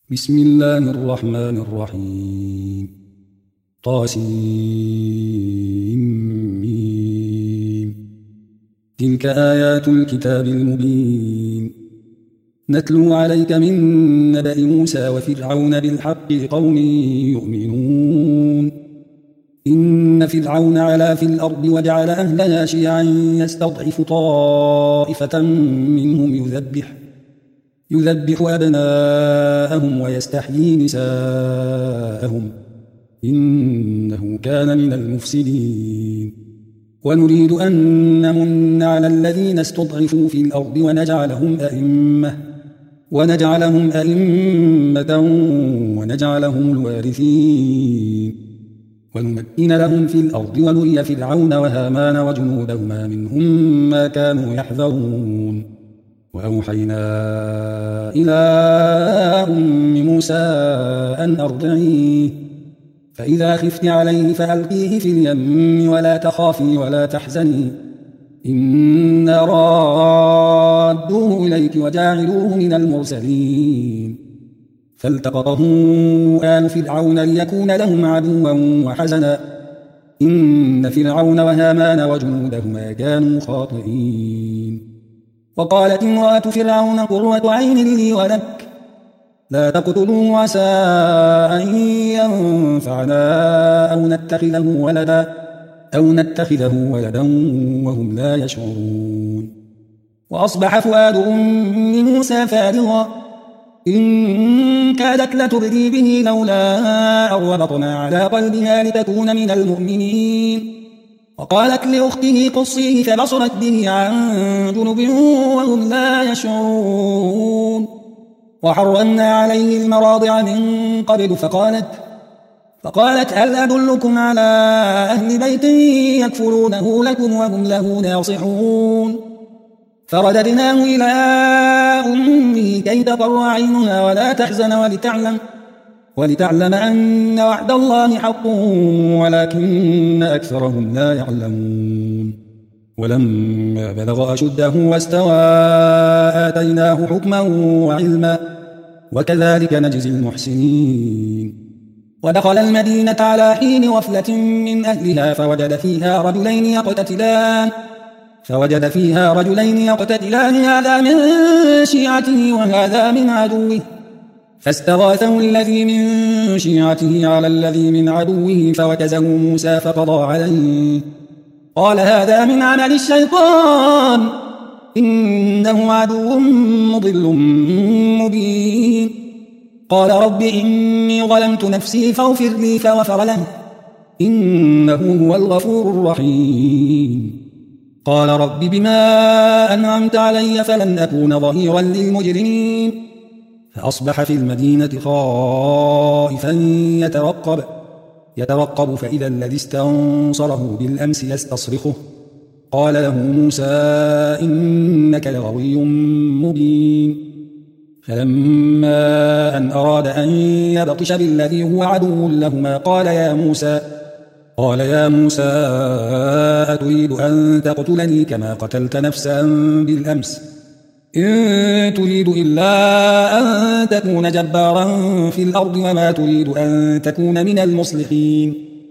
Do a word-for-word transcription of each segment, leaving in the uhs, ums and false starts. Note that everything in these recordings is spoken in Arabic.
بسم الله الرحمن الرحيم. طاسيم. تلك آيات الكتاب المبين نتلو عليك من نبأ موسى وفرعون بالحق لقوم يؤمنون. إن فرعون علا في الأرض وجعل أهلها شيعا يستضعف طائفة منهم يذبح يذبح أبناءهم ويستحيي نساءهم إنه كان من المفسدين. ونريد أن نمن على الذين استضعفوا في الأرض ونجعلهم أئمة ونجعلهم أئمة ونجعلهم الوارثين ونمكن لهم في الأرض ونري فرعون وهامان وجنودهما منهم ما كانوا يحذرون. وأوحينا إلى أم موسى أن أرضعيه فإذا خفت عليه فألقيه في اليم ولا تخافي ولا تحزني إنا رادوه إليك وجاعلوه من المرسلين. فالتقطه آل فرعون ليكون لهم عدوا وحزنا إن فرعون وهامان وجنودهما كانوا خاطئين. وقالت امرأة فرعون قرة عين لي ولك لا تقتلوه عسى أن ينفعنا أو نتخذه ولدا أو نتخذه ولدا وهم لا يشعرون. وأصبح فؤاد أم موسى فارغا إن كادت لتبدي به لولا أن ربطنا على قلبها لتكون من المؤمنين. وقالت لأخته قصيه فبصرت به عن جنب وهم لا يشعرون. وحرمنا عليه المراضع من قبل فقالت فقالت هل أدلكم على أهل بيت يكفلونه لكم وهم له ناصحون. فرددناه إلى أمه كي تقر عينها ولا تحزن ولتعلم ولتعلم أن وعد الله حق ولكن أكثرهم لا يعلمون. ولما بلغ أشده واستوى آتيناه حكما وعلما وكذلك نجزي المحسنين. ودخل المدينة على حين غفلة من أهلها فوجد فيها رجلين يقتتلان فوجد فيها رجلين يقتتلان هذا من شيعته وهذا من عدوه فاستغاثه الذي من شيعته على الذي من عدوه فوكزه موسى فقضى عليه قال هذا من عمل الشيطان إنه عدو مضل مبين. قال رب إني ظلمت نفسي فاغفر لي فغفر له إنه هو الغفور الرحيم. قال رب بما أنعمت علي فلن أكون ظهيرا للمجرمين. فأصبح في المدينة خائفا يترقب يترقب فإذا الذي استنصره بالأمس يستصرخه قال له موسى إنك لغوي مبين. فلما أن أراد أن يبطش بالذي هو عدو لهما قال يا موسى قال يا موسى أتريد أن تقتلني كما قتلت نفسا بالأمس إن تريد إلا أن تكون جبارا في الأرض وما تريد أن تكون من المصلحين.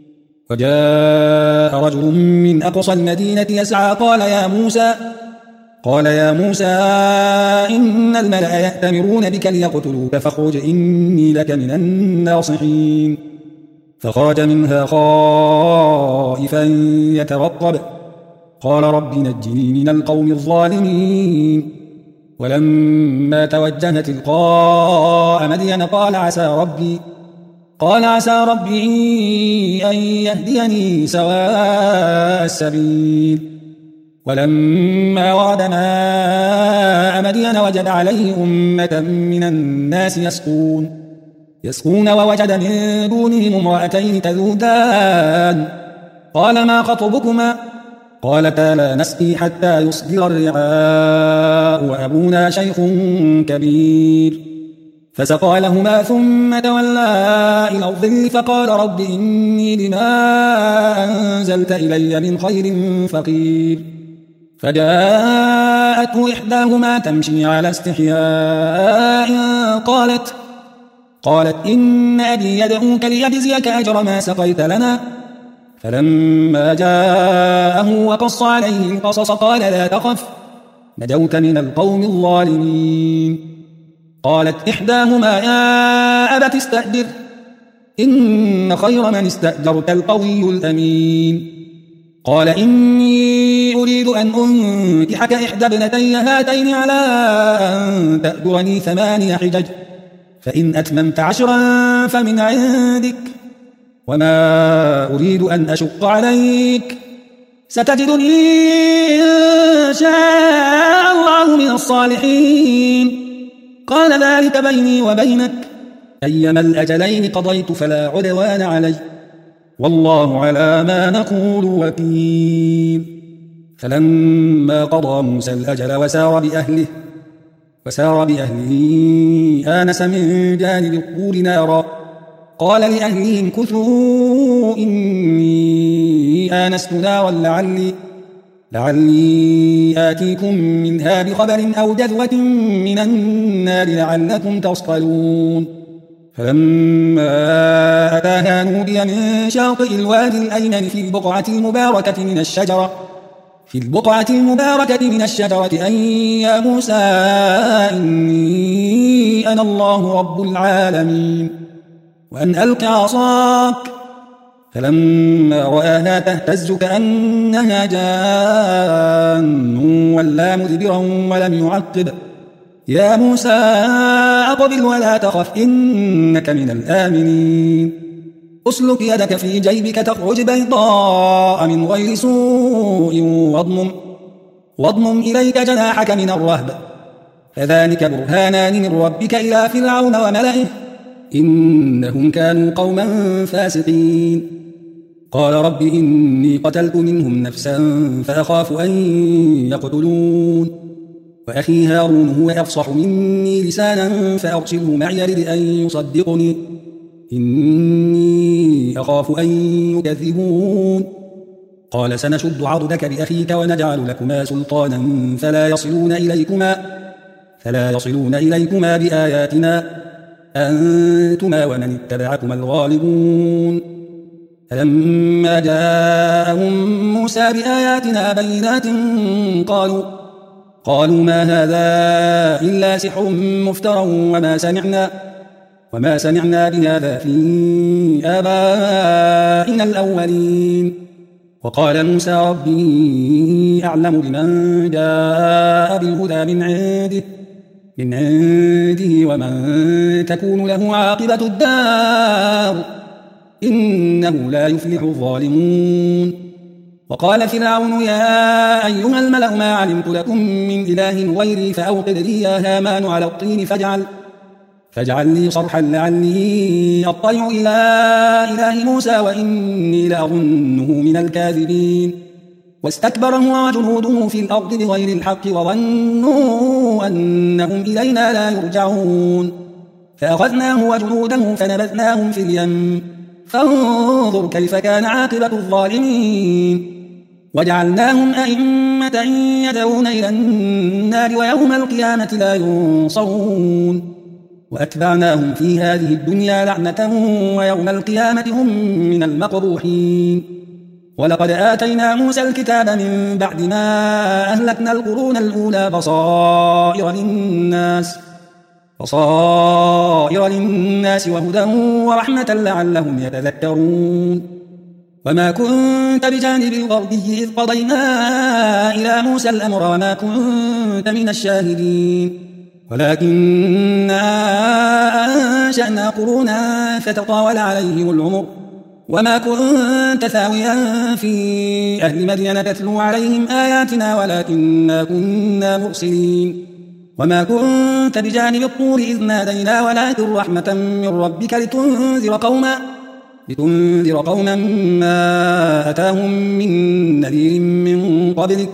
وجاء رجل من أقصى المدينة يسعى قال يا موسى قال يا موسى إن الملأ يأتمرون بك ليقتلوك فاخرج إني لك من الناصحين. فخرج منها خائفا يترقب قال رب نجني من القوم الظالمين. ولما توجه تلقاء مدين قال عسى ربي قال عسى ربي أن يهديني سواء السبيل. ولما ورد ماء مدين وجد عليه أمة من الناس يسقون يسقون ووجد من دونهم امرأتين تذودان قال ما خطبكما قالتا لا نسقي حتى يصدر الرعاء وأبونا شيخ كبير. فسقى لهما ثم تولى إلى الظل فقال رب إني لما أنزلت إلي من خير فقير. فجاءته إحداهما تمشي على استحياء قالت قالت إن أبي يدعوك ليجزيك أجر ما سقيت لنا. فلما جاءه وقص عليه القصص قال لا تخف نجوت من القوم الظالمين. قالت إحداهما يا أبت استأجر إن خير من استأجرت القوي الأمين. قال إني أريد أن أنكحك إحدى ابنتي هاتين على أن تأجرني ثماني حجج فإن أتممت عشرا فمن عندك وما أريد أن أشق عليك ستجدني إن شاء الله من الصالحين. قال ذلك بيني وبينك أيما الأجلين قضيت فلا عدوان علي والله على ما نقول وكيل. فلما قضى موسى الأجل وسار بأهله وسار بأهله آنس من جانب الطور نارا قال لأهلهم كثوا إني آنست نارا لعلي, لعلي آتيكم منها بخبر أو جذوة من النار لعلكم تصطلون. فلما أتاها نودي من شاطئ الوادي الأيمن في البقعة المباركة من الشجرة في البقعة المباركة من الشجرة أن يا موسى إني أنا الله رب العالمين وأن ألق عصاك. فلما رآها تهتز كأنها جان ولا مدبرا ولم يعقب يا موسى أقبل ولا تخف إنك من الآمنين. أسلك يدك في جيبك تخرج بيضاء من غير سوء واضمم, واضمم إليك جناحك من الرهب فذلك برهانان من ربك إلى فرعون وملئه إنهم كانوا قوما فاسقين. قال رب إني قتلت منهم نفسا فأخاف أن يقتلون وأخي هارون هو أفصح مني لسانا فأرسله معي يرد أن يصدقني إني أخاف أن يكذبون. قال سنشد عضدك بأخيك ونجعل لكما سلطانا فلا يصلون إليكما فلا يصلون إليكما بآياتنا أنتما ومن اتبعكما الغالبون. فلما جاءهم موسى بآياتنا بينات قالوا قالوا ما هذا إلا سحر مفترى وما سمعنا وما سمعنا بهذا في آبائنا الأولين. وقال موسى ربي أعلم بمن جاء بالهدى من عنده من عنده ومن تكون له عاقبة الدار إنه لا يفلح الظالمون. وقال فرعون يا أيها الملأ ما علمت لكم من إله غيري فأوقد لي يا هامان على الطين فاجعل فاجعل لي صرحا لعلي أطلع إلى إله موسى وإني لأظنه من الكاذبين. واستكبر هو وجنوده في الأرض بغير الحق وظنوا أنهم إلينا لا يرجعون فأخذناه وجنوده فنبذناهم في اليم فانظر كيف كان عاقبة الظالمين. وجعلناهم أئمة يدعون إلى النار ويوم القيامة لا ينصرون وأتبعناهم في هذه الدنيا لعنة ويوم القيامة هم من المقبوحين. ولقد آتينا موسى الكتاب من بعد ما أهلكنا القرون الأولى بصائر للناس بصائر للناس وهدى ورحمة لعلهم يتذكرون. وما كنت بجانب الغربي إذ قضينا إلى موسى الأمر وما كنت من الشاهدين ولكننا أنشأنا قرونا فتطاول عليهم العمر وما كنت ثاويا في أهل مدين تتلو عليهم آياتنا ولكننا كنا مرسلين. وما كنت بجانب الطور إذ نادينا ولكن رحمة من ربك لتنذر قوما لتنذر قوما ما أتاهم من نذير من قبلك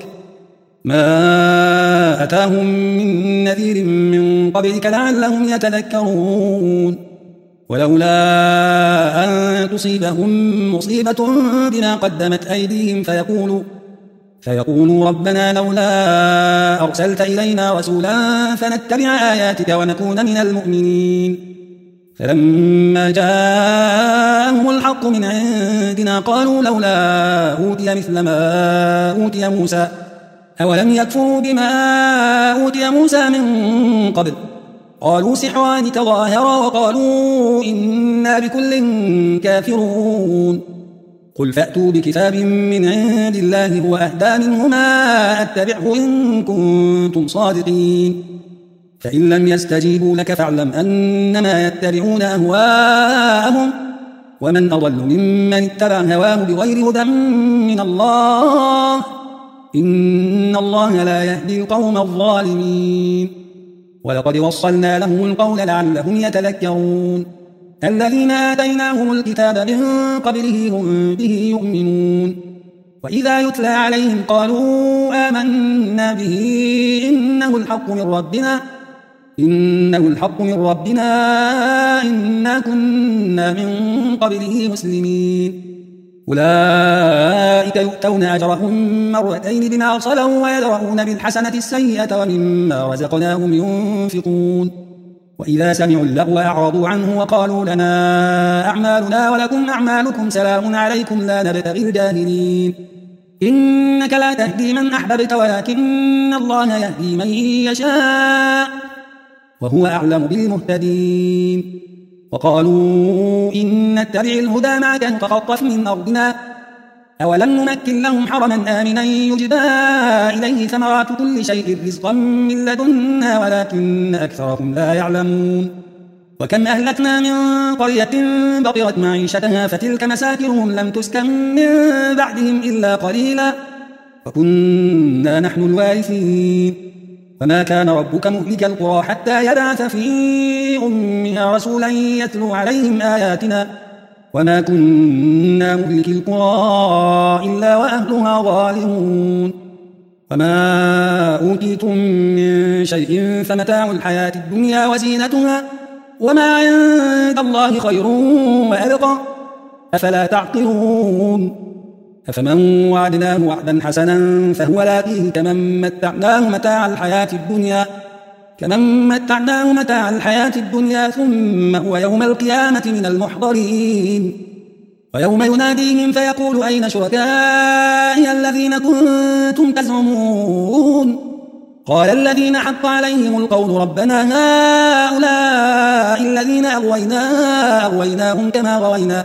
ما أتاهم من نذير من قبلك لعلهم يتذكرون. ولولا أن تصيبهم مصيبة بما قدمت أيديهم فيقولوا فيقولوا ربنا لولا أرسلت إلينا رسولا فنتبع آياتك ونكون من المؤمنين. فلما جاءهم الحق من عندنا قالوا لولا أوتي مثل ما أوتي موسى أولم يكفروا بما أوتي موسى من قبل قالوا سحران تظاهرا وقالوا إنا بكل كافرون قل فأتوا بكتاب من عند الله هو أهدى منهما أتبعه إن كنتم صادقين فإن لم يستجيبوا لك فاعلم أنما يتبعون أهواءهم ومن أضل ممن اتبع هواه بغير هدى من الله إن الله لا يهدي القوم الظالمين ولقد وصلنا لهم القول لعلهم يتذكرون الذين آتيناهم الكتاب من قبله هم به يؤمنون وإذا يتلى عليهم قالوا آمنا به إنه الحق من ربنا إنه الحق من ربنا إنا كنا من قبله مسلمين أولئك يؤتون أجرهم مرتين بما صلوا ويدرؤون بالحسنة السيئة ومما رزقناهم ينفقون وإذا سمعوا اللغو أعرضوا عنه وقالوا لنا أعمالنا ولكم أعمالكم سلام عليكم لا نبتغي الجاهلين إنك لا تهدي من أحببت ولكن الله يهدي من يشاء وهو أعلم بالمهتدين وقالوا إن نتبع الهدى معك نتخطف من أرضنا أولم نمكن لهم حرما آمنا يجبى إليه ثمرات كل شيء رزقا من لدنا ولكن أكثرهم لا يعلمون وكم أهلكنا من قرية بطرت معيشتها فتلك مساكنهم لم تسكن من بعدهم إلا قليلا وكنا نحن الوارثين وما كان ربك مهلك القرى حتى يبعث في أمها رسولا يتلو عليهم آياتنا وما كنا مهلك القرى إلا وأهلها ظالمون وما أوتيتم من شيء فمتاع الحياة الدنيا وزينتها وما عند الله خير وأبقى أفلا تعقلون أفمن وعدناه وعدا حسنا فهو لاقيه كمن متعناه متاع الحياة الدنيا كمن متعناه متاع الحياة الدنيا ثم هو يوم القيامة من المحضرين ويوم يناديهم فيقول أين شركائي الذين كنتم تزعمون قال الذين حق عليهم القول ربنا هؤلاء الذين أغوينا أغويناهم كما غوينا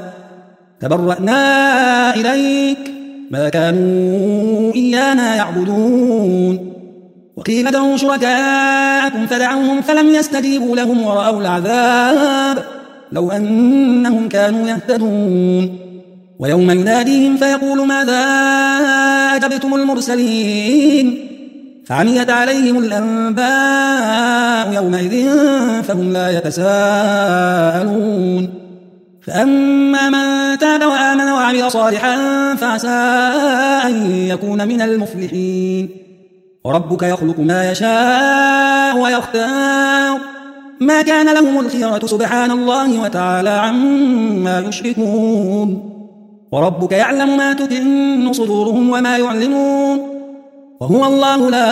تبرأنا إليك ما كانوا إيانا يعبدون وقيل ادعوا شركاءكم فدعوهم فلم يستجيبوا لهم ورأوا العذاب لو أنهم كانوا يهتدون ويوم يناديهم فيقول ماذا أجبتم المرسلين فعميت عليهم الأنباء يومئذ فهم لا يتساءلون فأما من تاب وآمن وعمل صالحا فعسى أن يكون من المفلحين وربك يخلق ما يشاء ويختار ما كان لهم الخيرة سبحان الله وتعالى عما يشركون وربك يعلم ما تكن صدورهم وما يعلنون وهو الله لا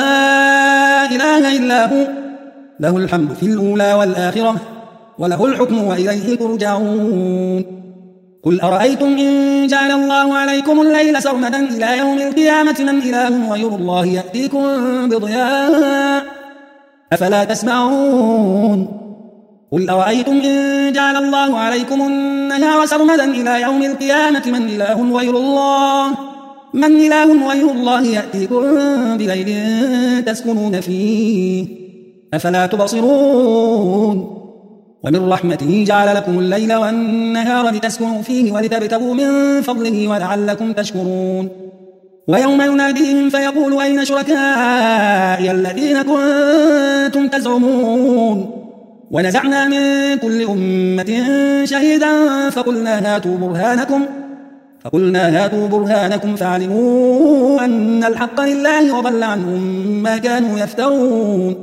إله إلا هو له الحمد في الأولى والآخرة وله الحكم وإليه ترجعون قل أرأيتم إن جعل الله عليكم الليل سرمدا إلى يوم القيامة من إله غير الله يأتيكم بضياء أفلا تسمعون قل أرأيتم إن جعل الله عليكم النهار سرمدا إلى يوم القيامة من إله غير الله من إله غير الله يأتيكم بليل تسكنون فيه أفلا تبصرون ومن رحمته جعل لكم الليل والنهار لتسكنوا فيه ولتبتغوا من فضله ولعلكم تشكرون ويوم يناديهم فيقول أين شركائي الذين كنتم تزعمون ونزعنا من كل أمة شهيدا فقلنا هاتوا برهانكم فقلنا هاتوا برهانكم فعلموا أن الحق لله وضل عنهم ما كانوا يفترون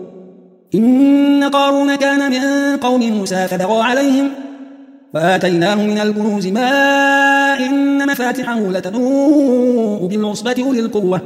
إن قارون كان من قوم موسى فبغى عليهم وآتيناه من الكنوز ما إن مفاتحه لتنوء بالعصبة أولي القوة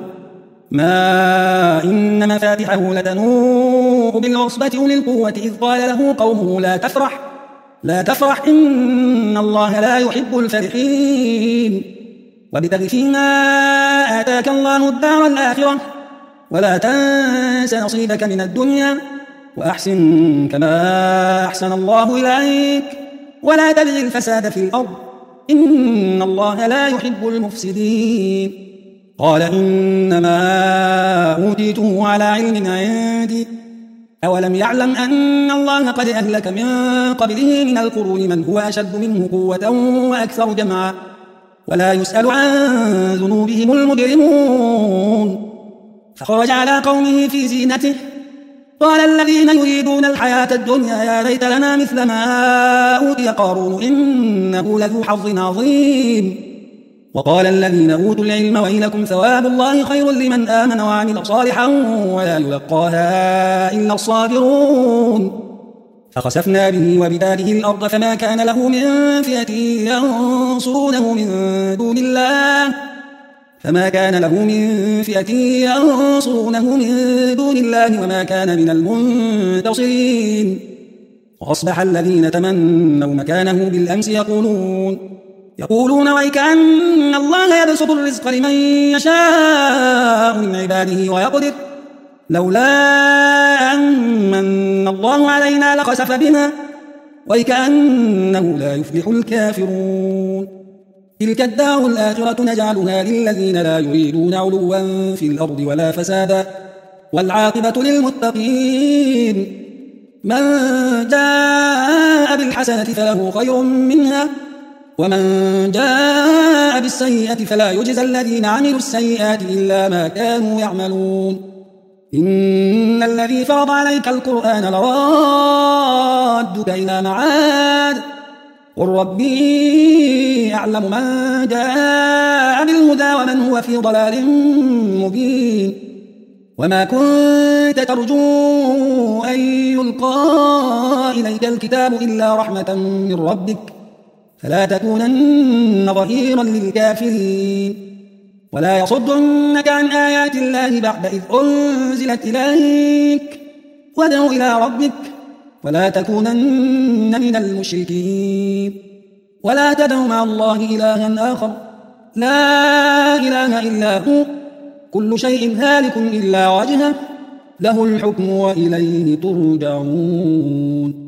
ما إن مفاتحه لتنوء بالعصبة أولي القوة إذ قال له قومه لا تفرح لا تفرح إن الله لا يحب الفرحين وابتغ فيما آتاك الله الدار الآخرة ولا تنس نصيبك من الدنيا وأحسن كما أحسن الله إليك ولا تبغ الفساد في الأرض إن الله لا يحب المفسدين. قال إنما أوتيته على علم عندي أولم يعلم أن الله قد أهلك من قبله من القرون من هو أشد منه قوة وأكثر جمعا ولا يسأل عن ذنوبهم المجرمون. فخرج على قومه في زينته قال الذين يريدون الحياة الدنيا يا ليت لنا مثل ما أوتي قارون إنه لذو حظ عظيم. وقال الذين أوتوا العلم ويلكم ثواب الله خير لمن آمن وعمل صالحا ولا يلقاها إلا الصابرون. فخسفنا به وبداره الأرض فما كان له من فئة ينصرونه من دون الله فما كان له من فئة ينصرونه من دون الله وما كان من المنتصرين. وأصبح الذين تمنوا مكانه بالأمس يقولون يقولون ويك أن الله يبسط الرزق لمن يشاء من عباده ويقدر لولا أن الله علينا لخسف بنا ويك أنه لا يفلح الكافرون. تلك الدار الآخرة نجعلها للذين لا يريدون علوا في الأرض ولا فسادا والعاقبة للمتقين. من جاء بالحسنة فله خير منها ومن جاء بالسيئة فلا يجزى الذين عملوا السيئات إلا ما كانوا يعملون. إن الذي فرض عليك القرآن لرادك إلى معاد قل ربي أعلم من جاء بالهدى ومن هو في ضلال مبين. وما كنت ترجو أن يلقى إليك الكتاب إلا رحمة من ربك فلا تكونن ظهيرا للكافرين. ولا يصدنك عن آيات الله بعد إذ أنزلت إليك وادع إلى ربك ولا تكونن من المشركين. ولا تدع مع الله إلها آخر لا إله إلا هو كل شيء هالك إلا وجهه له الحكم وإليه ترجعون.